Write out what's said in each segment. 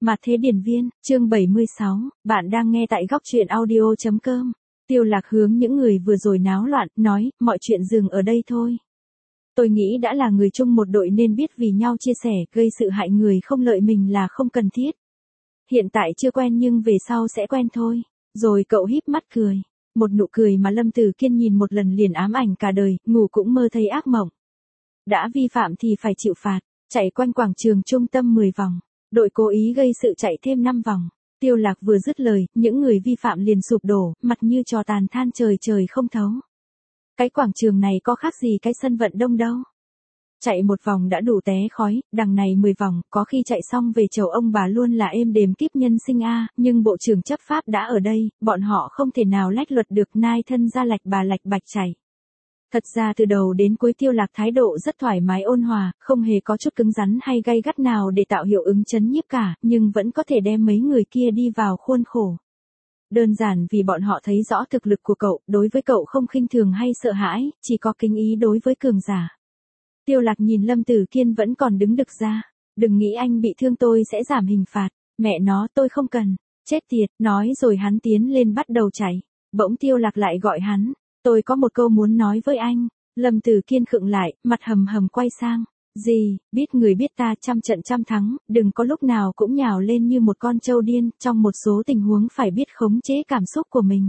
Mạt Thế Điển Viên, chương 76, bạn đang nghe tại góc truyện audio.com. Tiêu Lạc hướng những người vừa rồi náo loạn, nói, mọi chuyện dừng ở đây thôi. Tôi nghĩ đã là người chung một đội nên biết vì nhau chia sẻ, gây sự hại người không lợi mình là không cần thiết. Hiện tại chưa quen nhưng về sau sẽ quen thôi. Rồi cậu híp mắt cười. Một nụ cười mà Lâm Tử Kiên nhìn một lần liền ám ảnh cả đời, ngủ cũng mơ thấy ác mộng. Đã vi phạm thì phải chịu phạt, chạy quanh quảng trường trung tâm 10 vòng. Đội cố ý gây sự chạy thêm 5 vòng. Tiêu Lạc vừa dứt lời, những người vi phạm liền sụp đổ, mặt như trò tàn than trời trời không thấu. Cái quảng trường này có khác gì cái sân vận động đâu. Chạy một vòng đã đủ té khói, đằng này 10 vòng, có khi chạy xong về chầu ông bà luôn là êm đềm kiếp nhân sinh a, nhưng bộ trưởng chấp pháp đã ở đây, bọn họ không thể nào lách luật được, nai thân ra lạch bà lạch bạch chạy. Thật ra từ đầu đến cuối Tiêu Lạc thái độ rất thoải mái ôn hòa, không hề có chút cứng rắn hay gay gắt nào để tạo hiệu ứng chấn nhiếp cả, nhưng vẫn có thể đem mấy người kia đi vào khuôn khổ. Đơn giản vì bọn họ thấy rõ thực lực của cậu, đối với cậu không khinh thường hay sợ hãi, chỉ có kính ý đối với cường giả. Tiêu Lạc nhìn Lâm Tử Kiên vẫn còn đứng đực ra. Đừng nghĩ anh bị thương tôi sẽ giảm hình phạt, mẹ nó tôi không cần, chết tiệt, nói rồi hắn tiến lên bắt đầu chạy. Bỗng Tiêu Lạc lại gọi hắn. Tôi có một câu muốn nói với anh. Lâm Tử Kiên khựng lại, mặt hầm hầm quay sang. Gì, biết người biết ta trăm trận trăm thắng, đừng có lúc nào cũng nhào lên như một con trâu điên, trong một số tình huống phải biết khống chế cảm xúc của mình.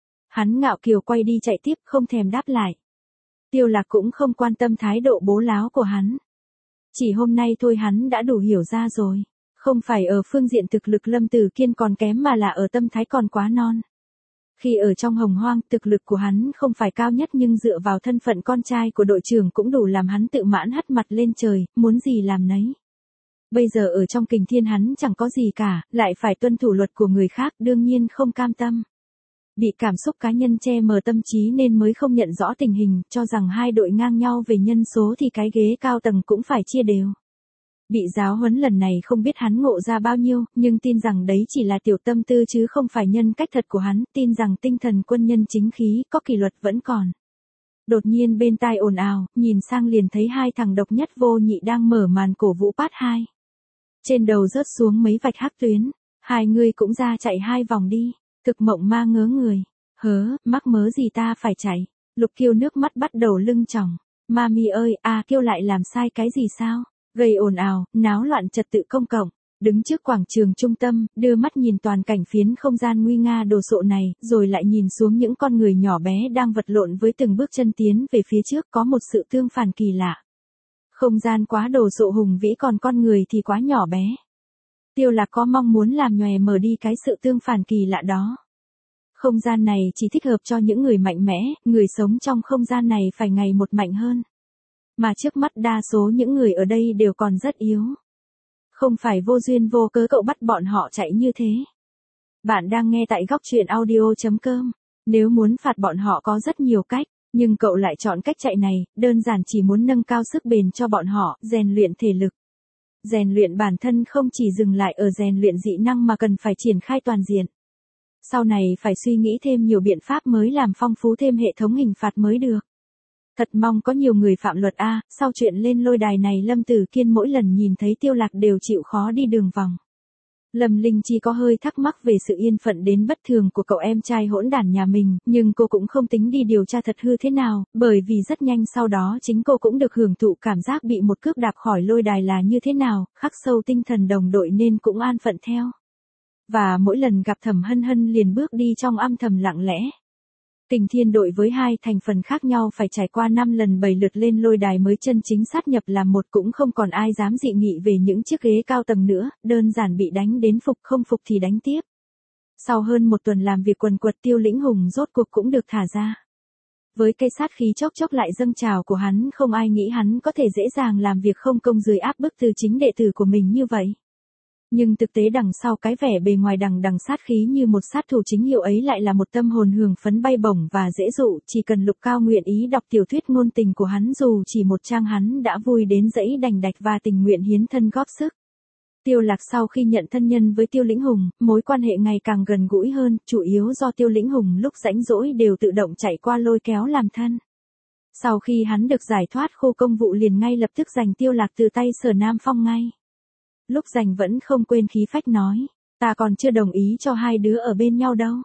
Hắn ngạo kiều quay đi chạy tiếp, không thèm đáp lại. Tiêu Lạc cũng không quan tâm thái độ bố láo của hắn. Chỉ hôm nay thôi hắn đã đủ hiểu ra rồi. Không phải ở phương diện thực lực Lâm Tử Kiên còn kém mà là ở tâm thái còn quá non. Khi ở trong Hồng Hoang, thực lực của hắn không phải cao nhất nhưng dựa vào thân phận con trai của đội trưởng cũng đủ làm hắn tự mãn hất mặt lên trời, muốn gì làm nấy. Bây giờ ở trong Kình Thiên hắn chẳng có gì cả, lại phải tuân thủ luật của người khác, đương nhiên không cam tâm. Bị cảm xúc cá nhân che mờ tâm trí nên mới không nhận rõ tình hình, cho rằng hai đội ngang nhau về nhân số thì cái ghế cao tầng cũng phải chia đều. Bị giáo huấn lần này không biết hắn ngộ ra bao nhiêu, nhưng tin rằng đấy chỉ là tiểu tâm tư chứ không phải nhân cách thật của hắn, tin rằng tinh thần quân nhân chính khí, có kỷ luật vẫn còn. Đột nhiên bên tai ồn ào, nhìn sang liền thấy hai thằng độc nhất vô nhị đang mở màn cổ vũ part 2. Trên đầu rớt xuống mấy vạch hắc tuyến, hai người cũng ra chạy 2 vòng đi, thực mộng ma ngớ người, mắc mớ gì ta phải chạy, Lục Kiêu nước mắt bắt đầu lưng tròng, Mami ơi, Kiêu lại làm sai cái gì sao? Gây ồn ào, náo loạn trật tự công cộng, đứng trước quảng trường trung tâm, đưa mắt nhìn toàn cảnh phiến không gian nguy nga đồ sộ này, rồi lại nhìn xuống những con người nhỏ bé đang vật lộn với từng bước chân tiến về phía trước, có một sự tương phản kỳ lạ. Không gian quá đồ sộ hùng vĩ còn con người thì quá nhỏ bé. Tiêu Lạc có mong muốn làm nhòe mở đi cái sự tương phản kỳ lạ đó. Không gian này chỉ thích hợp cho những người mạnh mẽ, người sống trong không gian này phải ngày một mạnh hơn. Mà trước mắt đa số những người ở đây đều còn rất yếu. Không phải vô duyên vô cớ cậu bắt bọn họ chạy như thế. Bạn đang nghe tại góc truyện audio.com. Nếu muốn phạt bọn họ có rất nhiều cách, nhưng cậu lại chọn cách chạy này, đơn giản chỉ muốn nâng cao sức bền cho bọn họ, rèn luyện thể lực. Rèn luyện bản thân không chỉ dừng lại ở rèn luyện dị năng mà cần phải triển khai toàn diện. Sau này phải suy nghĩ thêm nhiều biện pháp mới làm phong phú thêm hệ thống hình phạt mới được. Thật mong có nhiều người phạm luật sau chuyện lên lôi đài này Lâm Tử Kiên mỗi lần nhìn thấy Tiêu Lạc đều chịu khó đi đường vòng. Lâm Linh Chi có hơi thắc mắc về sự yên phận đến bất thường của cậu em trai hỗn đản nhà mình, nhưng cô cũng không tính đi điều tra thật hư thế nào, bởi vì rất nhanh sau đó chính cô cũng được hưởng thụ cảm giác bị một cước đạp khỏi lôi đài là như thế nào, khắc sâu tinh thần đồng đội nên cũng an phận theo. Và mỗi lần gặp Thẩm Hân Hân liền bước đi trong âm thầm lặng lẽ. Kình Thiên đội với 2 thành phần khác nhau phải trải qua 5 lần 7 lượt lên lôi đài mới chân chính sát nhập làm một, cũng không còn ai dám dị nghị về những chiếc ghế cao tầng nữa, đơn giản bị đánh đến phục không phục thì đánh tiếp. Sau hơn 1 tuần làm việc quần quật Tiêu Lĩnh Hùng rốt cuộc cũng được thả ra. Với cây sát khí chốc chốc lại dâng trào của hắn không ai nghĩ hắn có thể dễ dàng làm việc không công dưới áp bức từ chính đệ tử của mình như vậy. Nhưng thực tế đằng sau cái vẻ bề ngoài đằng sát khí như một sát thủ chính hiệu ấy lại là một tâm hồn hưởng phấn bay bổng và dễ dụ, chỉ cần Lục Cao nguyện ý đọc tiểu thuyết ngôn tình của hắn dù chỉ một trang hắn đã vui đến dẫy đành đạch và tình nguyện hiến thân góp sức. Tiêu Lạc sau khi nhận thân nhân với Tiêu Lĩnh Hùng, mối quan hệ ngày càng gần gũi hơn, chủ yếu do Tiêu Lĩnh Hùng lúc rảnh rỗi đều tự động chạy qua lôi kéo làm thân. Sau khi hắn được giải thoát khu công vụ liền ngay lập tức giành Tiêu Lạc từ tay Sở Nam Phong ngay. Lúc rảnh vẫn không quên khí phách nói, ta còn chưa đồng ý cho hai đứa ở bên nhau đâu.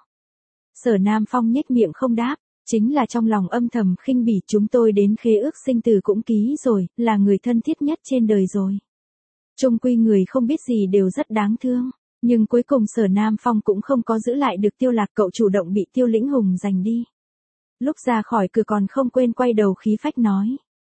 Sở Nam Phong nhếch miệng không đáp, chính là trong lòng âm thầm khinh bỉ, chúng tôi đến khế ước sinh tử cũng ký rồi, là người thân thiết nhất trên đời rồi. Chung quy người không biết gì đều rất đáng thương, nhưng cuối cùng Sở Nam Phong cũng không có giữ lại được Tiêu Lạc, cậu chủ động bị Tiêu Lĩnh Hùng giành đi. Lúc ra khỏi cửa còn không quên quay đầu khí phách nói,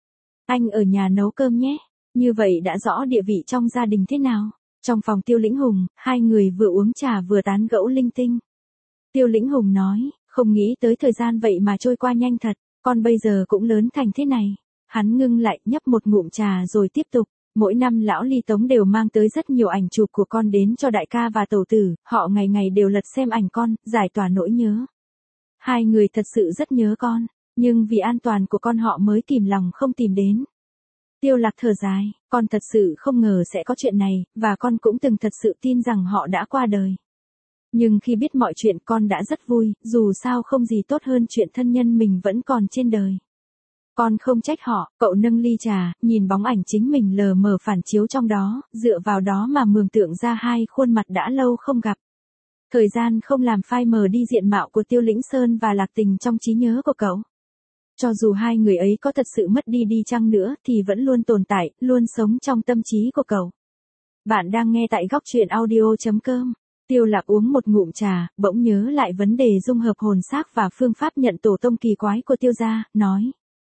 anh ở nhà nấu cơm nhé, như vậy đã rõ địa vị trong gia đình thế nào. Trong phòng Tiêu Lĩnh Hùng, hai người vừa uống trà vừa tán gẫu linh tinh. Tiêu Lĩnh Hùng nói, không nghĩ tới thời gian vậy mà trôi qua nhanh thật, con bây giờ cũng lớn thành thế này. Hắn ngưng lại, nhấp một ngụm trà rồi tiếp tục, mỗi năm lão Ly Tống đều mang tới rất nhiều ảnh chụp của con đến cho đại ca và tẩu tử, họ ngày ngày đều lật xem ảnh con, giải tỏa nỗi nhớ. Hai người thật sự rất nhớ con, nhưng vì an toàn của con họ mới kìm lòng không tìm đến. Tiêu Lạc thở dài, con thật sự không ngờ sẽ có chuyện này, và con cũng từng thật sự tin rằng họ đã qua đời. Nhưng khi biết mọi chuyện con đã rất vui, dù sao không gì tốt hơn chuyện thân nhân mình vẫn còn trên đời. Con không trách họ, cậu nâng ly trà, nhìn bóng ảnh chính mình lờ mờ phản chiếu trong đó, dựa vào đó mà mường tượng ra hai khuôn mặt đã lâu không gặp. Thời gian không làm phai mờ đi diện mạo của Tiêu Lĩnh Sơn và Lạc Tình trong trí nhớ của cậu. Cho dù hai người ấy có thật sự mất đi đi chăng nữa thì vẫn luôn tồn tại, luôn sống trong tâm trí của cậu. Bạn đang nghe tại góc truyện audio.com. Tiêu Lạc uống một ngụm trà, bỗng nhớ lại vấn đề dung hợp hồn xác và phương pháp nhận tổ tông kỳ quái của Tiêu gia, nói.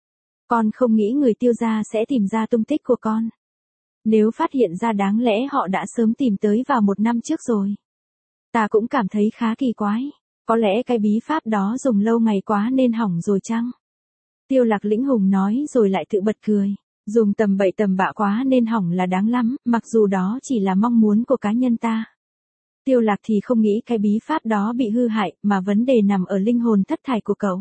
Con không nghĩ người Tiêu gia sẽ tìm ra tung tích của con. Nếu phát hiện ra đáng lẽ họ đã sớm tìm tới vào 1 năm trước rồi. Ta cũng cảm thấy khá kỳ quái. Có lẽ cái bí pháp đó dùng lâu ngày quá nên hỏng rồi chăng? Tiêu Lạc Lĩnh Hùng nói rồi lại tự bật cười. Dùng tầm bậy tầm bạ quá nên hỏng là đáng lắm, mặc dù đó chỉ là mong muốn của cá nhân ta. Tiêu Lạc thì không nghĩ cái bí pháp đó bị hư hại, mà vấn đề nằm ở linh hồn thất thải của cậu.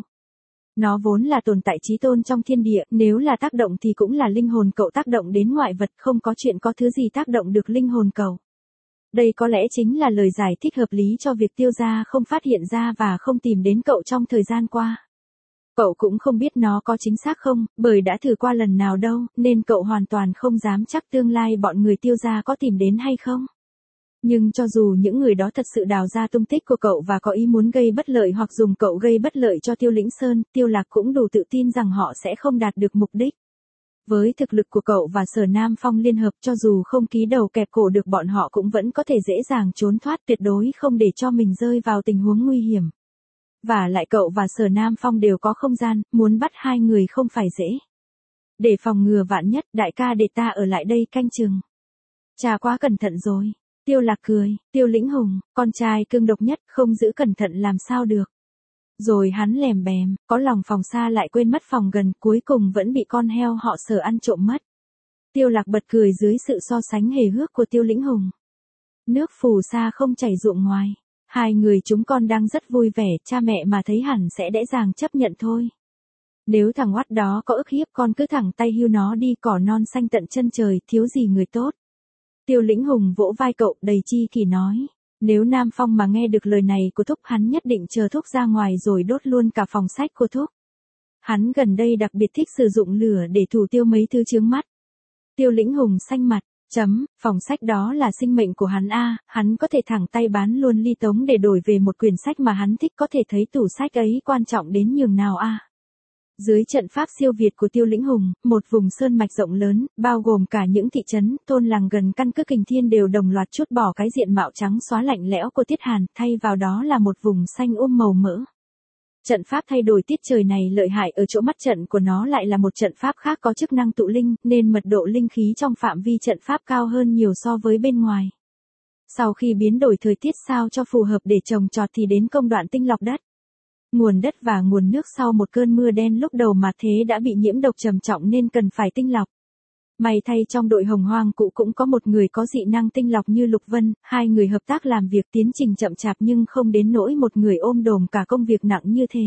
Nó vốn là tồn tại chí tôn trong thiên địa, nếu là tác động thì cũng là linh hồn cậu tác động đến ngoại vật, không có chuyện có thứ gì tác động được linh hồn cậu. Đây có lẽ chính là lời giải thích hợp lý cho việc Tiêu gia không phát hiện ra và không tìm đến cậu trong thời gian qua. Cậu cũng không biết nó có chính xác không, bởi đã thử qua lần nào đâu, nên cậu hoàn toàn không dám chắc tương lai bọn người Tiêu gia có tìm đến hay không. Nhưng cho dù những người đó thật sự đào ra tung tích của cậu và có ý muốn gây bất lợi hoặc dùng cậu gây bất lợi cho Tiêu Lĩnh Sơn, Tiêu Lạc cũng đủ tự tin rằng họ sẽ không đạt được mục đích. Với thực lực của cậu và Sở Nam Phong liên hợp, cho dù không ký đầu kẹp cổ được bọn họ cũng vẫn có thể dễ dàng trốn thoát, tuyệt đối không để cho mình rơi vào tình huống nguy hiểm. Và lại cậu và Sở Nam Phong đều có không gian, muốn bắt hai người không phải dễ. Để phòng ngừa vạn nhất, đại ca để ta ở lại đây canh chừng. Chà, quá cẩn thận rồi. Tiêu Lạc cười, Tiêu Lĩnh Hùng, con trai cưng độc nhất, không giữ cẩn thận làm sao được. Rồi hắn lèm bèm, có lòng phòng xa lại quên mất phòng gần, cuối cùng vẫn bị con heo họ Sở ăn trộm mất. Tiêu Lạc bật cười dưới sự so sánh hề hước của Tiêu Lĩnh Hùng. Nước phù sa không chảy ruộng ngoài. Hai người chúng con đang rất vui vẻ, cha mẹ mà thấy hẳn sẽ dễ dàng chấp nhận thôi. Nếu thằng oắt đó có ức hiếp con cứ thẳng tay hưu nó đi, cỏ non xanh tận chân trời, thiếu gì người tốt. Tiêu Lĩnh Hùng vỗ vai cậu đầy chi kỷ nói. Nếu Nam Phong mà nghe được lời này của Thúc, hắn nhất định chờ Thúc ra ngoài rồi đốt luôn cả phòng sách của Thúc. Hắn gần đây đặc biệt thích sử dụng lửa để thủ tiêu mấy thứ chướng mắt. Tiêu Lĩnh Hùng xanh mặt. Phòng sách đó là sinh mệnh của hắn a, hắn có thể thẳng tay bán luôn Ly Tống để đổi về một quyển sách mà hắn thích, có thể thấy tủ sách ấy quan trọng đến nhường nào a. Dưới trận pháp siêu việt của Tiêu Lĩnh Hùng, một vùng sơn mạch rộng lớn, bao gồm cả những thị trấn, thôn làng gần căn cứ Kình Thiên đều đồng loạt trút bỏ cái diện mạo trắng xóa lạnh lẽo của Tiết Hàn, thay vào đó là một vùng xanh màu mỡ. Trận pháp thay đổi tiết trời này lợi hại ở chỗ mắt trận của nó lại là một trận pháp khác có chức năng tụ linh, nên mật độ linh khí trong phạm vi trận pháp cao hơn nhiều so với bên ngoài. Sau khi biến đổi thời tiết sao cho phù hợp để trồng trọt thì đến công đoạn tinh lọc đất. Nguồn đất và nguồn nước sau một cơn mưa đen lúc đầu mà thế đã bị nhiễm độc trầm trọng nên cần phải tinh lọc. May thay trong đội Hồng Hoang cũ cũng có một người có dị năng tinh lọc như Lục Vân, hai người hợp tác làm việc tiến trình chậm chạp nhưng không đến nỗi một người ôm đồm cả công việc nặng như thế.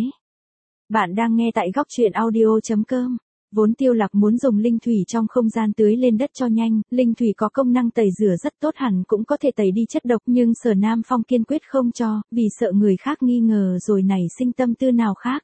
Bạn đang nghe tại góc truyện audio.com. Vốn Tiêu Lạc muốn dùng linh thủy trong không gian tưới lên đất cho nhanh, linh thủy có công năng tẩy rửa rất tốt, hẳn cũng có thể tẩy đi chất độc, nhưng Sở Nam Phong kiên quyết không cho, vì sợ người khác nghi ngờ rồi nảy sinh tâm tư nào khác.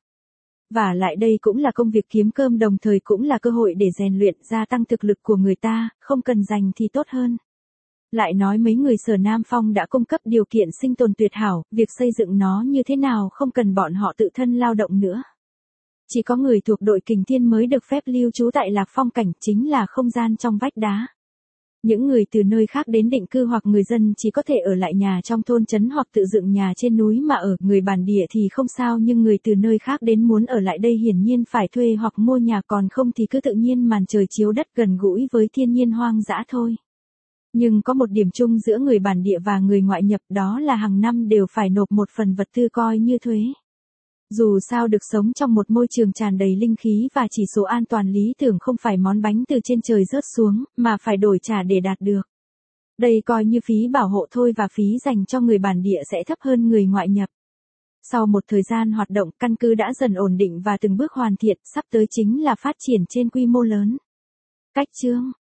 Và lại đây cũng là công việc kiếm cơm, đồng thời cũng là cơ hội để rèn luyện, gia tăng thực lực của người ta, không cần giành thì tốt hơn. Lại nói mấy người Sở Nam Phong đã cung cấp điều kiện sinh tồn tuyệt hảo, việc xây dựng nó như thế nào không cần bọn họ tự thân lao động nữa. Chỉ có người thuộc đội Kình Thiên mới được phép lưu trú tại Lạc Phong cảnh, chính là không gian trong vách đá. Những người từ nơi khác đến định cư hoặc người dân chỉ có thể ở lại nhà trong thôn trấn hoặc tự dựng nhà trên núi mà ở, người bản địa thì không sao, nhưng người từ nơi khác đến muốn ở lại đây hiển nhiên phải thuê hoặc mua nhà, còn không thì cứ tự nhiên màn trời chiếu đất, gần gũi với thiên nhiên hoang dã thôi. Nhưng có một điểm chung giữa người bản địa và người ngoại nhập, đó là hàng năm đều phải nộp một phần vật tư coi như thuế. Dù sao được sống trong một môi trường tràn đầy linh khí và chỉ số an toàn lý tưởng không phải món bánh từ trên trời rớt xuống, mà phải đổi trả để đạt được. Đây coi như phí bảo hộ thôi, và phí dành cho người bản địa sẽ thấp hơn người ngoại nhập. Sau một thời gian hoạt động, căn cứ đã dần ổn định và từng bước hoàn thiện, sắp tới chính là phát triển trên quy mô lớn. Cách chương